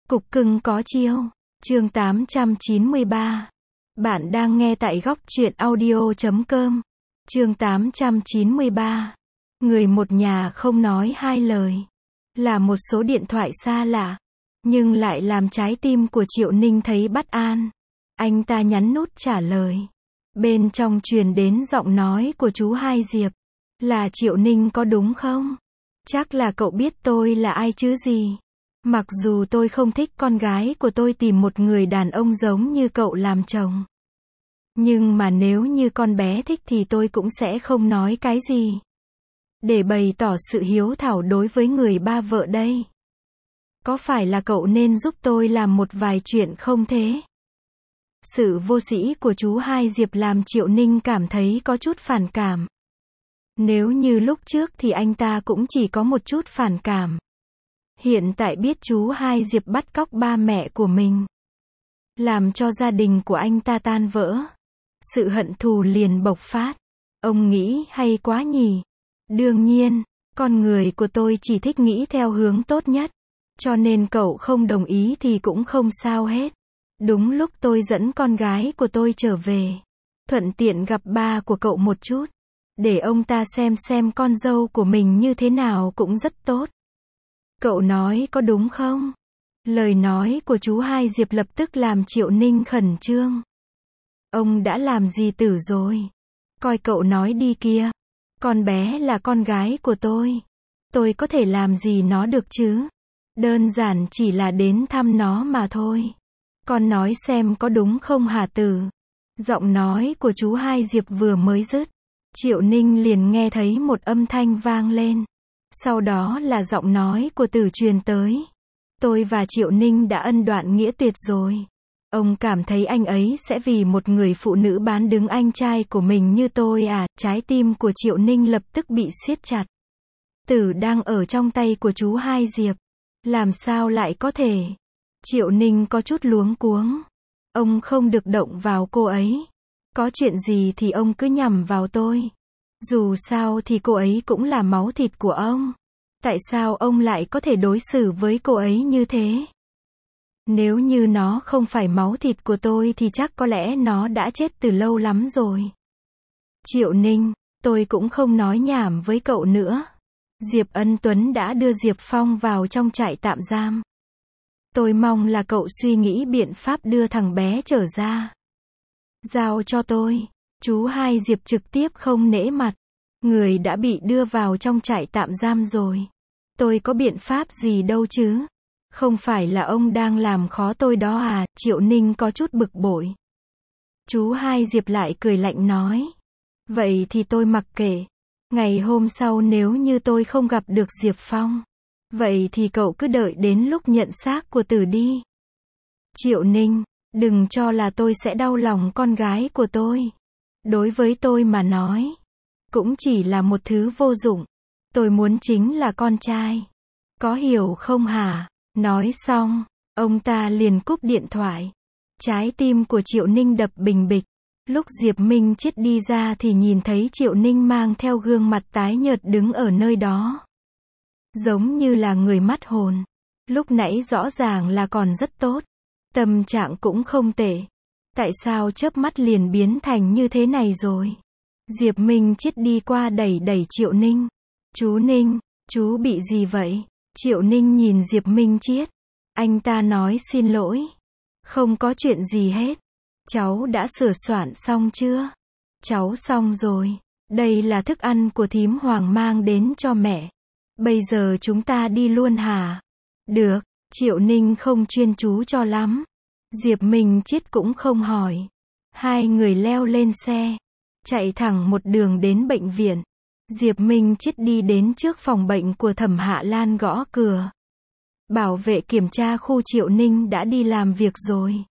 Cục cưng có chiêu. Chương 893. Bạn đang nghe tại góc truyện audio.com. Chương 893. Người một nhà không nói hai lời. Là một số điện thoại xa lạ, nhưng lại làm trái tim của Triệu Ninh thấy bất an. Anh ta nhấn nút trả lời. Bên trong truyền đến giọng nói của chú Hai Diệp. Là Triệu Ninh có đúng không? Chắc là cậu biết tôi là ai chứ gì. Mặc dù tôi không thích con gái của tôi tìm một người đàn ông giống như cậu làm chồng. Nhưng mà nếu như con bé thích thì tôi cũng sẽ không nói cái gì. Để bày tỏ sự hiếu thảo đối với người ba vợ đây. Có phải là cậu nên giúp tôi làm một vài chuyện không thế? Sự vô sĩ của chú Hai Diệp làm Triệu Ninh cảm thấy có chút phản cảm. Nếu như lúc trước thì anh ta cũng chỉ có một chút phản cảm. Hiện tại biết chú Hai Diệp bắt cóc ba mẹ của mình, làm cho gia đình của anh ta tan vỡ. Sự hận thù liền bộc phát. Ông nghĩ hay quá nhỉ. Đương nhiên, con người của tôi chỉ thích nghĩ theo hướng tốt nhất. Cho nên cậu không đồng ý thì cũng không sao hết. Đúng lúc tôi dẫn con gái của tôi trở về, thuận tiện gặp ba của cậu một chút, để ông ta xem con dâu của mình như thế nào cũng rất tốt. Cậu nói có đúng không? Lời nói của chú Hai Diệp lập tức làm Triệu Ninh khẩn trương. Ông đã làm gì tử rồi? Coi cậu nói đi kia. Con bé là con gái của tôi. Tôi có thể làm gì nó được chứ? Đơn giản chỉ là đến thăm nó mà thôi. Con nói xem có đúng không hả Tử? Giọng nói của chú Hai Diệp vừa mới dứt, Triệu Ninh liền nghe thấy một âm thanh vang lên. Sau đó là giọng nói của Tử truyền tới. Tôi và Triệu Ninh đã ân đoạn nghĩa tuyệt rồi. Ông cảm thấy anh ấy sẽ vì một người phụ nữ bán đứng anh trai của mình như tôi à? Trái tim của Triệu Ninh lập tức bị siết chặt. Tử đang ở trong tay của chú Hai Diệp. Làm sao lại có thể? Triệu Ninh có chút luống cuống. Ông không được động vào cô ấy. Có chuyện gì thì ông cứ nhằm vào tôi. Dù sao thì cô ấy cũng là máu thịt của ông. Tại sao ông lại có thể đối xử với cô ấy như thế? Nếu như nó không phải máu thịt của tôi thì chắc có lẽ nó đã chết từ lâu lắm rồi. Triệu Ninh, tôi cũng không nói nhảm với cậu nữa. Diệp Ân Tuấn đã đưa Diệp Phong vào trong trại tạm giam. Tôi mong là cậu suy nghĩ biện pháp đưa thằng bé trở ra. Giao cho tôi. Chú Hai Diệp trực tiếp không nể mặt. Người đã bị đưa vào trong trại tạm giam rồi. Tôi có biện pháp gì đâu chứ? Không phải là ông đang làm khó tôi đó à? Triệu Ninh có chút bực bội. Chú Hai Diệp lại cười lạnh nói. Vậy thì tôi mặc kệ. Ngày hôm sau nếu như tôi không gặp được Diệp Phong, vậy thì cậu cứ đợi đến lúc nhận xác của Tử đi. Triệu Ninh, đừng cho là tôi sẽ đau lòng con gái của tôi. Đối với tôi mà nói, cũng chỉ là một thứ vô dụng. Tôi muốn chính là con trai. Có hiểu không hả? Nói xong, ông ta liền cúp điện thoại. Trái tim của Triệu Ninh đập bình bịch. Lúc Diệp Minh Chiết đi ra thì nhìn thấy Triệu Ninh mang theo gương mặt tái nhợt đứng ở nơi đó. Giống như là người mất hồn. Lúc nãy rõ ràng là còn rất tốt. Tâm trạng cũng không tệ. Tại sao chớp mắt liền biến thành như thế này rồi? Diệp Minh Chiết đi qua đẩy Triệu Ninh. Chú Ninh, chú bị gì vậy? Triệu Ninh nhìn Diệp Minh Chiết. Anh ta nói xin lỗi. Không có chuyện gì hết. Cháu đã sửa soạn xong chưa? Cháu xong rồi. Đây là thức ăn của thím Hoàng mang đến cho mẹ. Bây giờ chúng ta đi luôn hả? Được. Triệu Ninh không chuyên chú cho lắm. Diệp Minh Chiết cũng không hỏi. Hai người leo lên xe, chạy thẳng một đường đến bệnh viện. Diệp Minh Chiết đi đến trước phòng bệnh của Thẩm Hạ Lan gõ cửa. Bảo vệ kiểm tra khu Triệu Ninh đã đi làm việc rồi.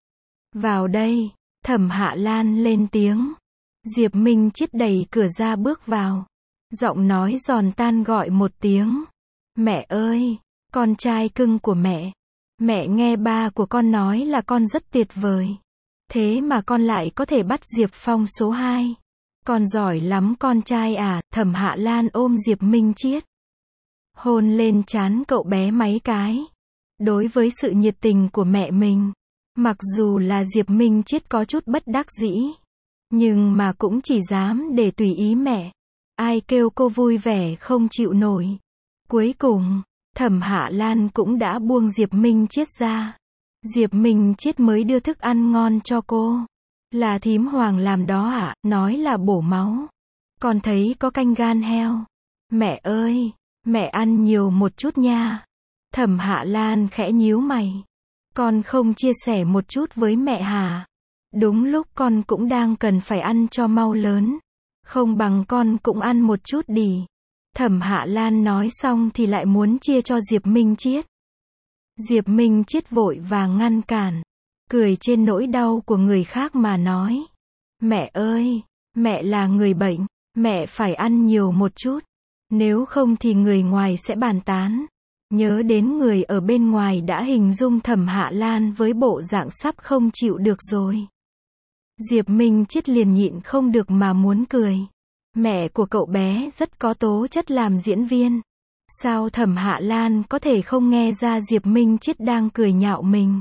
Vào đây. Thẩm Hạ Lan lên tiếng. Diệp Minh Chiết đẩy cửa ra bước vào. Giọng nói giòn tan gọi một tiếng. Mẹ ơi, con trai cưng của mẹ. Mẹ nghe ba của con nói là con rất tuyệt vời. Thế mà con lại có thể bắt Diệp Phong số 2. Con giỏi lắm con trai à? Thẩm Hạ Lan ôm Diệp Minh Chiết, hôn lên trán cậu bé mấy cái. Đối với sự nhiệt tình của mẹ mình, mặc dù là Diệp Minh Chiết có chút bất đắc dĩ, nhưng mà cũng chỉ dám để tùy ý mẹ. Ai kêu cô vui vẻ không chịu nổi. Cuối cùng, Thẩm Hạ Lan cũng đã buông Diệp Minh Chiết ra. Diệp Minh Chiết mới đưa thức ăn ngon cho cô. Là thím Hoàng làm đó ạ, nói là bổ máu. Con thấy có canh gan heo. Mẹ ơi, mẹ ăn nhiều một chút nha. Thẩm Hạ Lan khẽ nhíu mày. Con không chia sẻ một chút với mẹ hả? Đúng lúc con cũng đang cần phải ăn cho mau lớn. Không bằng con cũng ăn một chút đi. Thẩm Hạ Lan nói xong thì lại muốn chia cho Diệp Minh Chiết. Diệp Minh Chiết vội vàng ngăn cản. Cười trên nỗi đau của người khác mà nói. Mẹ ơi, mẹ là người bệnh. Mẹ phải ăn nhiều một chút. Nếu không thì người ngoài sẽ bàn tán. Nhớ đến người ở bên ngoài đã hình dung Thẩm Hạ Lan với bộ dạng sắp không chịu được rồi. Diệp Minh Chiết liền nhịn không được mà muốn cười. Mẹ của cậu bé rất có tố chất làm diễn viên. Sao Thẩm Hạ Lan có thể không nghe ra Diệp Minh Chiết đang cười nhạo mình?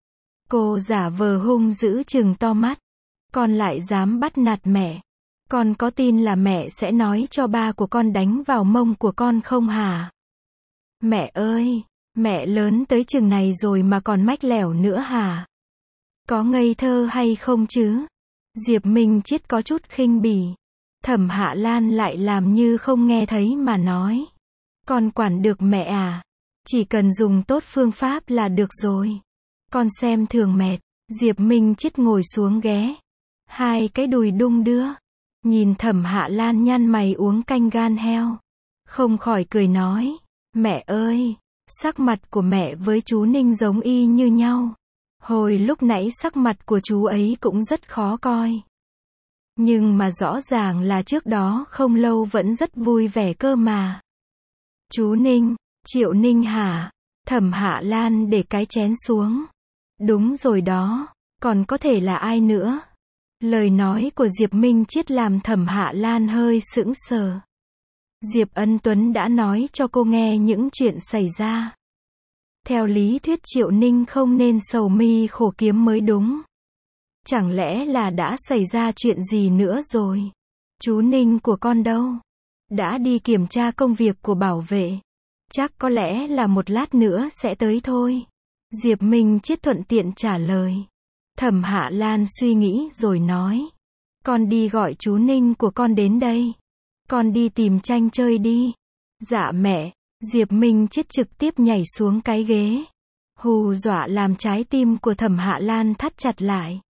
Cô giả vờ hung dữ trừng to mắt. Con lại dám bắt nạt mẹ. Con có tin là mẹ sẽ nói cho ba của con đánh vào mông của con không hả? Mẹ ơi, mẹ lớn tới chừng này rồi mà còn mách lẻo nữa hả? Có ngây thơ hay không chứ? Diệp Minh Chiết có chút khinh bỉ. Thẩm Hạ Lan lại làm như không nghe thấy mà nói. Con quản được mẹ à? Chỉ cần dùng tốt phương pháp là được rồi. Con xem thường mệt. Diệp Minh Chiết ngồi xuống ghé. Hai cái đùi đung đưa. Nhìn Thẩm Hạ Lan nhăn mày uống canh gan heo. Không khỏi cười nói. Mẹ ơi, sắc mặt của mẹ với chú Ninh giống y như nhau. Hồi lúc nãy sắc mặt của chú ấy cũng rất khó coi. Nhưng mà rõ ràng là trước đó không lâu vẫn rất vui vẻ cơ mà. Chú Ninh, Triệu Ninh hả? Thẩm Hạ Lan để cái chén xuống. Đúng rồi đó, còn có thể là ai nữa? Lời nói của Diệp Minh Chiết làm Thẩm Hạ Lan hơi sững sờ. Diệp Ân Tuấn đã nói cho cô nghe những chuyện xảy ra. Theo lý thuyết Triệu Ninh không nên sầu mi khổ kiếm mới đúng. Chẳng lẽ là đã xảy ra chuyện gì nữa rồi? Chú Ninh của con đâu? Đã đi kiểm tra công việc của bảo vệ. Chắc có lẽ là một lát nữa sẽ tới thôi. Diệp Minh Chiết thuận tiện trả lời. Thẩm Hạ Lan suy nghĩ rồi nói. Con đi gọi chú Ninh của con đến đây. Con đi tìm Tranh chơi đi. Dạ mẹ. Diệp Minh Chiết trực tiếp nhảy xuống cái ghế. Hù dọa làm trái tim của Thẩm Hạ Lan thắt chặt lại.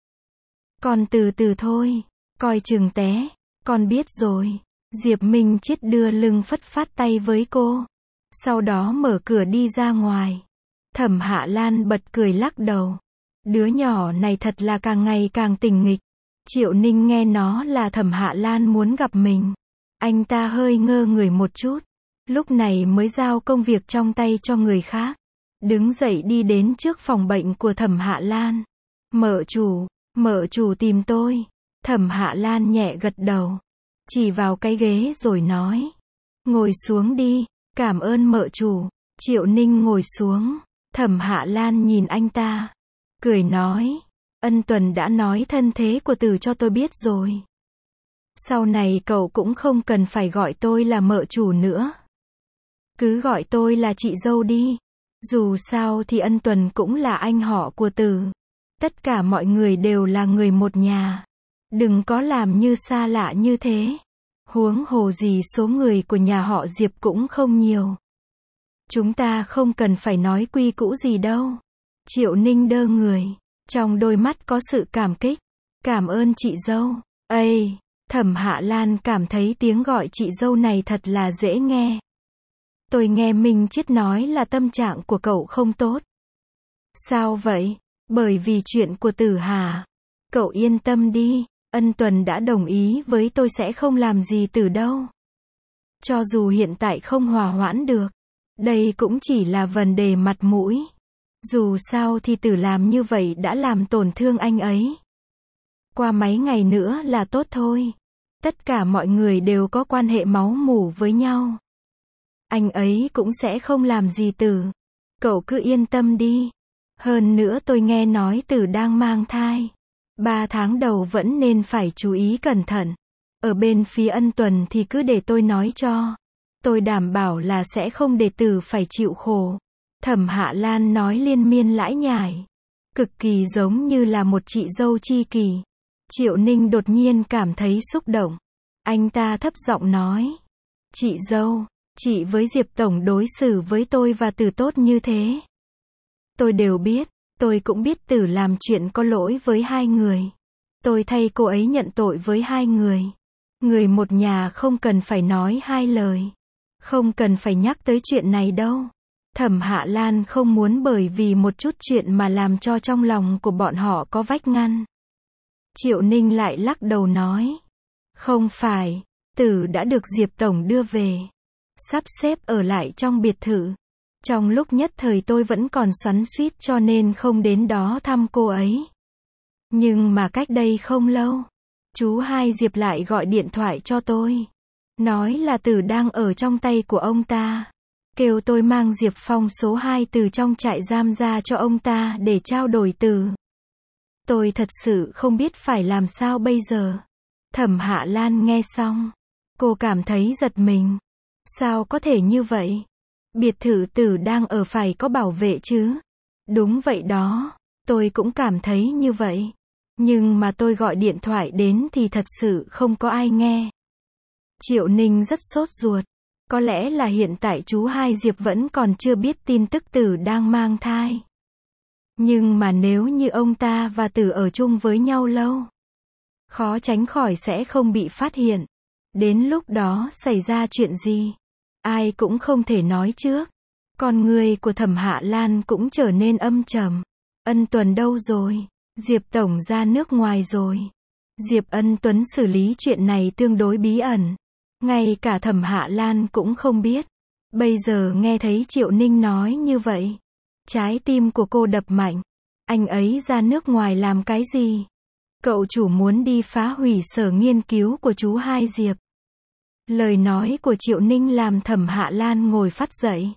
Con từ từ thôi. Coi chừng té. Con biết rồi. Diệp Minh Chiết đưa lưng phất phát tay với cô. Sau đó mở cửa đi ra ngoài. Thẩm Hạ Lan bật cười lắc đầu. Đứa nhỏ này thật là càng ngày càng tình nghịch. Triệu Ninh nghe nó là Thẩm Hạ Lan muốn gặp mình. Anh ta hơi ngơ người một chút. Lúc này mới giao công việc trong tay cho người khác. Đứng dậy đi đến trước phòng bệnh của Thẩm Hạ Lan. Mợ chủ tìm tôi. Thẩm Hạ Lan nhẹ gật đầu. Chỉ vào cái ghế rồi nói. Ngồi xuống đi, cảm ơn mợ chủ. Triệu Ninh ngồi xuống. Thẩm Hạ Lan nhìn anh ta. Cười nói. Ân Tuần đã nói thân thế của Từ cho tôi biết rồi. Sau này cậu cũng không cần phải gọi tôi là mợ chủ nữa. Cứ gọi tôi là chị dâu đi. Dù sao thì Ân Tuần cũng là anh họ của Từ. Tất cả mọi người đều là người một nhà. Đừng có làm như xa lạ như thế. Huống hồ gì số người của nhà họ Diệp cũng không nhiều. Chúng ta không cần phải nói quy cũ gì đâu. Triệu Ninh đơ người. Trong đôi mắt có sự cảm kích. Cảm ơn chị dâu. Ây, Thẩm Hạ Lan cảm thấy tiếng gọi chị dâu này thật là dễ nghe. Tôi nghe Minh Chiết nói là tâm trạng của cậu không tốt. Sao vậy? Bởi vì chuyện của Tử hả? Cậu yên tâm đi. Ân Tuần đã đồng ý với tôi sẽ không làm gì Tử đâu. Cho dù hiện tại không hòa hoãn được. Đây cũng chỉ là vấn đề mặt mũi. Dù sao thì Tử làm như vậy đã làm tổn thương anh ấy. Qua mấy ngày nữa là tốt thôi. Tất cả mọi người đều có quan hệ máu mủ với nhau. Anh ấy cũng sẽ không làm gì Tử. Cậu cứ yên tâm đi. Hơn nữa tôi nghe nói Tử đang mang thai. 3 tháng đầu vẫn nên phải chú ý cẩn thận. Ở bên phía Ân Tuần thì cứ để tôi nói cho. Tôi đảm bảo là sẽ không để Tử phải chịu khổ. Thẩm Hạ Lan nói liên miên lãi nhải. Cực kỳ giống như là một chị dâu tri kỷ. Triệu Ninh đột nhiên cảm thấy xúc động. Anh ta thấp giọng nói. Chị dâu, chị với Diệp Tổng đối xử với tôi và Tử tốt như thế. Tôi đều biết, tôi cũng biết Tử làm chuyện có lỗi với hai người. Tôi thay cô ấy nhận tội với hai người. Người một nhà không cần phải nói hai lời. Không cần phải nhắc tới chuyện này đâu. Thẩm Hạ Lan không muốn bởi vì một chút chuyện mà làm cho trong lòng của bọn họ có vách ngăn. Triệu Ninh lại lắc đầu nói. Không phải, Tử đã được Diệp Tổng đưa về. Sắp xếp ở lại trong biệt thự. Trong lúc nhất thời tôi vẫn còn xoắn xuýt cho nên không đến đó thăm cô ấy. Nhưng mà cách đây không lâu, chú hai Diệp lại gọi điện thoại cho tôi. Nói là Tử đang ở trong tay của ông ta. Kêu tôi mang Diệp Phong số 2 từ trong trại giam ra cho ông ta để trao đổi Tử. Tôi thật sự không biết phải làm sao bây giờ. Thẩm Hạ Lan nghe xong. Cô cảm thấy giật mình. Sao có thể như vậy? Biệt thự Tử đang ở phải có bảo vệ chứ? Đúng vậy đó. Tôi cũng cảm thấy như vậy. Nhưng mà tôi gọi điện thoại đến thì thật sự không có ai nghe. Triệu Ninh rất sốt ruột. Có lẽ là hiện tại chú hai Diệp vẫn còn chưa biết tin tức Tử đang mang thai. Nhưng mà nếu như ông ta và Tử ở chung với nhau lâu, khó tránh khỏi sẽ không bị phát hiện. Đến lúc đó xảy ra chuyện gì, ai cũng không thể nói trước. Con người của Thẩm Hạ Lan cũng trở nên âm trầm. Ân Tuần đâu rồi? Diệp Tổng ra nước ngoài rồi. Diệp Ân Tuấn xử lý chuyện này tương đối bí ẩn. Ngay cả Thẩm Hạ Lan cũng không biết. Bây giờ nghe thấy Triệu Ninh nói như vậy, trái tim của cô đập mạnh. Anh ấy ra nước ngoài làm cái gì? Cậu chủ muốn đi phá hủy sở nghiên cứu của chú hai Diệp. Lời nói của Triệu Ninh làm Thẩm Hạ Lan ngồi phắt dậy.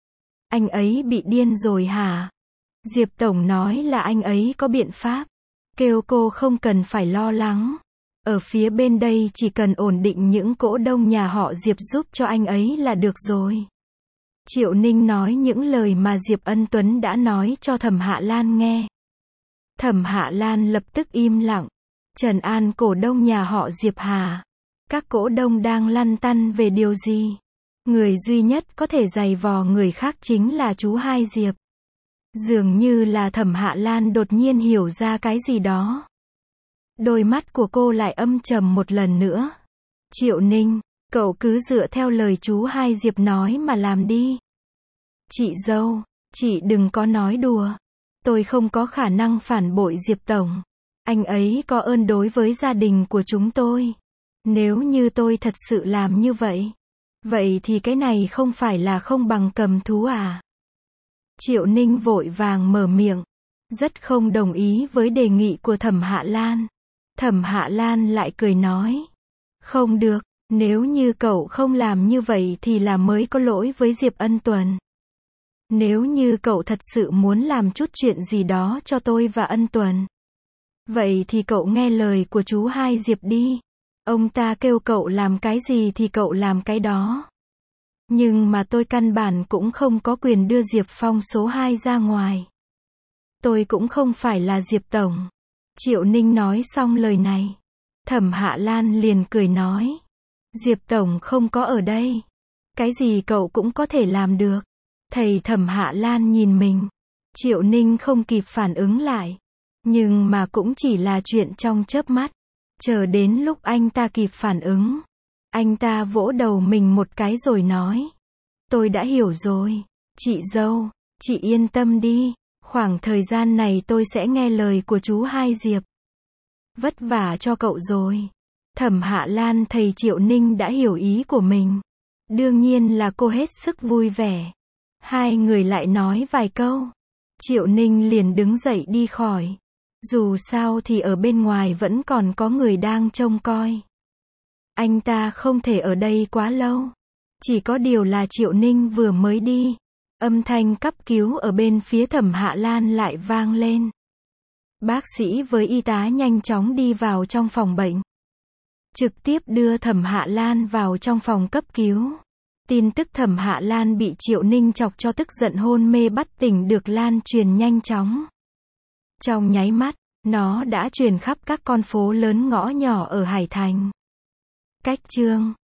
Anh ấy bị điên rồi hả? Diệp Tổng nói là anh ấy có biện pháp. Kêu cô không cần phải lo lắng. Ở phía bên đây chỉ cần ổn định những cổ đông nhà họ Diệp giúp cho anh ấy là được rồi. Triệu Ninh nói những lời mà Diệp Ân Tuấn đã nói cho Thẩm Hạ Lan nghe. Thẩm Hạ Lan lập tức im lặng. Trần an cổ đông nhà họ Diệp hà. Các cổ đông đang lăn tăn về điều gì? Người duy nhất có thể giày vò người khác chính là chú hai Diệp. Dường như là Thẩm Hạ Lan đột nhiên hiểu ra cái gì đó. Đôi mắt của cô lại âm trầm một lần nữa. Triệu Ninh, cậu cứ dựa theo lời chú hai Diệp nói mà làm đi. Chị dâu, chị đừng có nói đùa. Tôi không có khả năng phản bội Diệp Tổng. Anh ấy có ơn đối với gia đình của chúng tôi. Nếu như tôi thật sự làm như vậy, vậy thì cái này không phải là không bằng cầm thú à? Triệu Ninh vội vàng mở miệng, rất không đồng ý với đề nghị của Thẩm Hạ Lan. Thẩm Hạ Lan lại cười nói, không được, nếu như cậu không làm như vậy thì là mới có lỗi với Diệp Ân Tuần. Nếu như cậu thật sự muốn làm chút chuyện gì đó cho tôi và Ân Tuần, vậy thì cậu nghe lời của chú hai Diệp đi. Ông ta kêu cậu làm cái gì thì cậu làm cái đó. Nhưng mà tôi căn bản cũng không có quyền đưa Diệp Phong số 2 ra ngoài. Tôi cũng không phải là Diệp Tổng. Triệu Ninh nói xong lời này. Thẩm Hạ Lan liền cười nói. Diệp Tổng không có ở đây. Cái gì cậu cũng có thể làm được. Thầy Thẩm Hạ Lan nhìn mình. Triệu Ninh không kịp phản ứng lại. Nhưng mà cũng chỉ là chuyện trong chớp mắt. Chờ đến lúc anh ta kịp phản ứng. Anh ta vỗ đầu mình một cái rồi nói. Tôi đã hiểu rồi. Chị dâu, chị yên tâm đi. Khoảng thời gian này tôi sẽ nghe lời của chú hai Diệp. Vất vả cho cậu rồi. Thẩm Hạ Lan thầy Triệu Ninh đã hiểu ý của mình. Đương nhiên là cô hết sức vui vẻ. Hai người lại nói vài câu. Triệu Ninh liền đứng dậy đi khỏi. Dù sao thì ở bên ngoài vẫn còn có người đang trông coi. Anh ta không thể ở đây quá lâu. Chỉ có điều là Triệu Ninh vừa mới đi. Âm thanh cấp cứu ở bên phía Thẩm Hạ Lan lại vang lên. Bác sĩ với y tá nhanh chóng đi vào trong phòng bệnh. Trực tiếp đưa Thẩm Hạ Lan vào trong phòng cấp cứu. Tin tức Thẩm Hạ Lan bị Triệu Ninh chọc cho tức giận hôn mê bất tỉnh được lan truyền nhanh chóng. Trong nháy mắt, nó đã truyền khắp các con phố lớn ngõ nhỏ ở Hải Thành. Cách chương